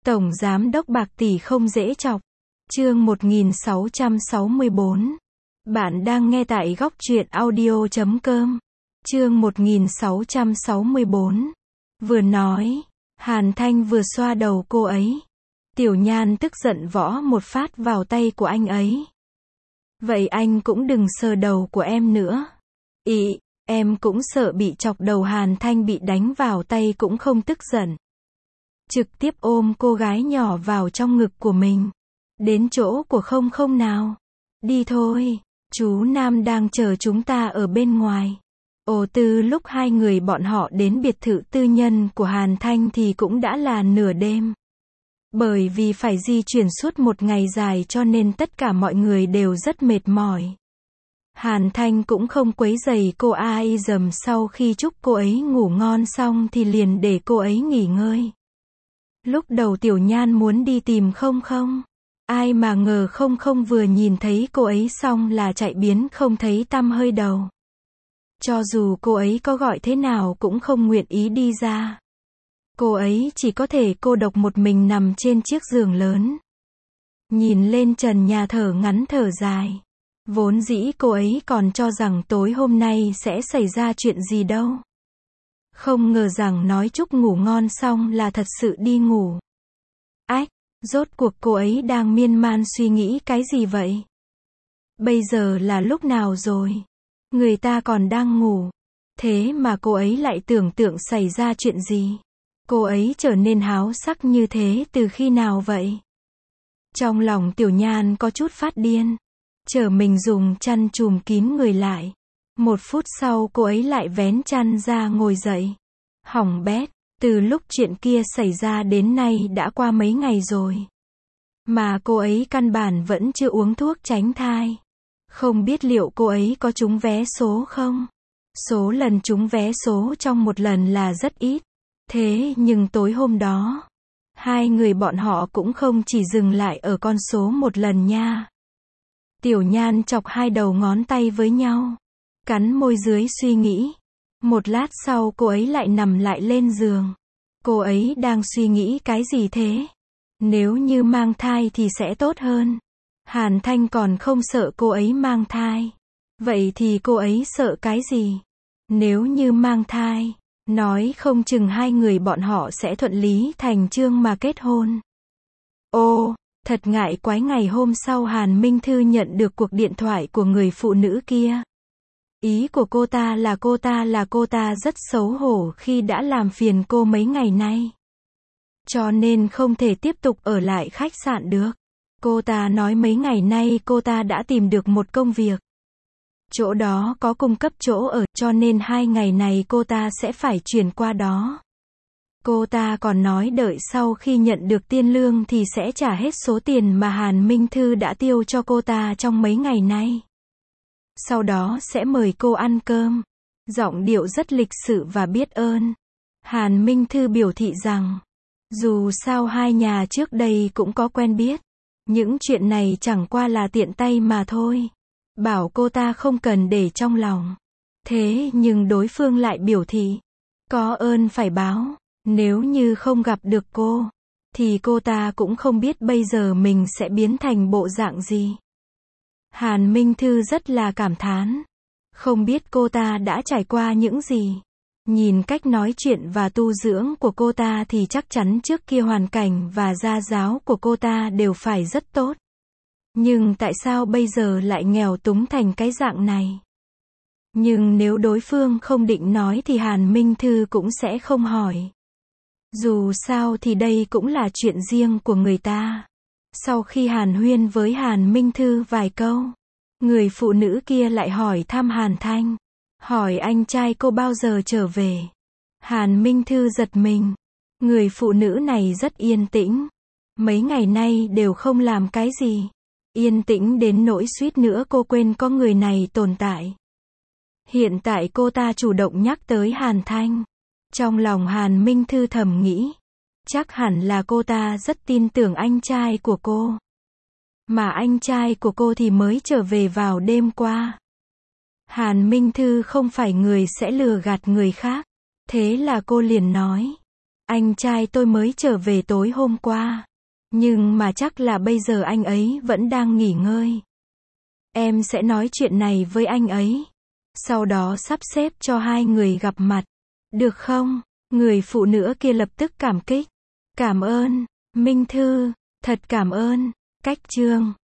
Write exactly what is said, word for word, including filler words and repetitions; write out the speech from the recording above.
Tổng giám đốc bạc tỷ không dễ chọc. Chương một nghìn sáu trăm sáu mươi bốn. Bạn đang nghe tại góc truyện audio chấm com. Chương một nghìn sáu trăm sáu mươi bốn. Vừa nói, Hàn Thanh vừa xoa đầu cô ấy. Tiểu Nhan tức giận võ một phát vào tay của anh ấy. Vậy anh cũng đừng sờ đầu của em nữa. Ị, em cũng sợ bị chọc đầu. Hàn Thanh bị đánh vào tay cũng không tức giận. Trực tiếp ôm cô gái nhỏ vào trong ngực của mình. Đến chỗ của không không nào. Đi thôi, chú Nam đang chờ chúng ta ở bên ngoài. Ồ, từ lúc hai người bọn họ đến biệt thự tư nhân của Hàn Thanh thì cũng đã là nửa đêm. Bởi vì phải di chuyển suốt một ngày dài cho nên tất cả mọi người đều rất mệt mỏi. Hàn Thanh cũng không quấy rầy cô ai dầm, sau khi chúc cô ấy ngủ ngon xong thì liền để cô ấy nghỉ ngơi. Lúc đầu Tiểu Nhan muốn đi tìm không không. Ai mà ngờ không không vừa nhìn thấy cô ấy xong là chạy biến không thấy tăm hơi đâu. Cho dù cô ấy có gọi thế nào cũng không nguyện ý đi ra. Cô ấy chỉ có thể cô độc một mình nằm trên chiếc giường lớn. Nhìn lên trần nhà thở ngắn thở dài. Vốn dĩ cô ấy còn cho rằng tối hôm nay sẽ xảy ra chuyện gì đâu. Không ngờ rằng nói chúc ngủ ngon xong là thật sự đi ngủ. Ách, rốt cuộc cô ấy đang miên man suy nghĩ cái gì vậy? Bây giờ là lúc nào rồi? Người ta còn đang ngủ. Thế mà cô ấy lại tưởng tượng xảy ra chuyện gì? Cô ấy trở nên háo sắc như thế từ khi nào vậy? Trong lòng Tiểu Nhan có chút phát điên. Chờ mình dùng chăn trùm kín người lại. Một phút sau cô ấy lại vén chăn ra ngồi dậy. Hỏng bét, từ lúc chuyện kia xảy ra đến nay đã qua mấy ngày rồi. Mà cô ấy căn bản vẫn chưa uống thuốc tránh thai. Không biết liệu cô ấy có trúng vé số không? Số lần trúng vé số trong một lần là rất ít. Thế nhưng tối hôm đó, hai người bọn họ cũng không chỉ dừng lại ở con số một lần nha. Tiểu Nhan chọc hai đầu ngón tay với nhau. Cắn môi dưới suy nghĩ. Một lát sau cô ấy lại nằm lại lên giường. Cô ấy đang suy nghĩ cái gì thế? Nếu như mang thai thì sẽ tốt hơn. Hàn Thanh còn không sợ cô ấy mang thai. Vậy thì cô ấy sợ cái gì? Nếu như mang thai, nói không chừng hai người bọn họ sẽ thuận lý thành chương mà kết hôn. Ô, thật ngại quái, ngày hôm sau Hàn Minh Thư nhận được cuộc điện thoại của người phụ nữ kia. Ý của cô ta là cô ta là cô ta rất xấu hổ khi đã làm phiền cô mấy ngày nay. Cho nên không thể tiếp tục ở lại khách sạn được. Cô ta nói mấy ngày nay cô ta đã tìm được một công việc. Chỗ đó có cung cấp chỗ ở, cho nên hai ngày này cô ta sẽ phải chuyển qua đó. Cô ta còn nói đợi sau khi nhận được tiền lương thì sẽ trả hết số tiền mà Hàn Minh Thư đã tiêu cho cô ta trong mấy ngày nay. Sau đó sẽ mời cô ăn cơm. Giọng điệu rất lịch sự và biết ơn. Hàn Minh Thư biểu thị rằng, dù sao hai nhà trước đây cũng có quen biết. Những chuyện này chẳng qua là tiện tay mà thôi. Bảo cô ta không cần để trong lòng. Thế nhưng đối phương lại biểu thị, có ơn phải báo. Nếu như không gặp được cô, thì cô ta cũng không biết bây giờ mình sẽ biến thành bộ dạng gì. Hàn Minh Thư rất là cảm thán. Không biết cô ta đã trải qua những gì. Nhìn cách nói chuyện và tu dưỡng của cô ta thì chắc chắn trước kia hoàn cảnh và gia giáo của cô ta đều phải rất tốt. Nhưng tại sao bây giờ lại nghèo túng thành cái dạng này? Nhưng nếu đối phương không định nói thì Hàn Minh Thư cũng sẽ không hỏi. Dù sao thì đây cũng là chuyện riêng của người ta. Sau khi hàn huyên với Hàn Minh Thư vài câu, người phụ nữ kia lại hỏi thăm Hàn Thanh. Hỏi anh trai cô bao giờ trở về. Hàn Minh Thư giật mình. Người phụ nữ này rất yên tĩnh. Mấy ngày nay đều không làm cái gì. Yên tĩnh đến nỗi suýt nữa cô quên có người này tồn tại. Hiện tại cô ta chủ động nhắc tới Hàn Thanh. Trong lòng Hàn Minh Thư thầm nghĩ. Chắc hẳn là cô ta rất tin tưởng anh trai của cô. Mà anh trai của cô thì mới trở về vào đêm qua. Hàn Minh Thư không phải người sẽ lừa gạt người khác. Thế là cô liền nói. Anh trai tôi mới trở về tối hôm qua. Nhưng mà chắc là bây giờ anh ấy vẫn đang nghỉ ngơi. Em sẽ nói chuyện này với anh ấy. Sau đó sắp xếp cho hai người gặp mặt. Được không? Người phụ nữ kia lập tức cảm kích. Cảm ơn, Minh Thư, thật cảm ơn. Cách chương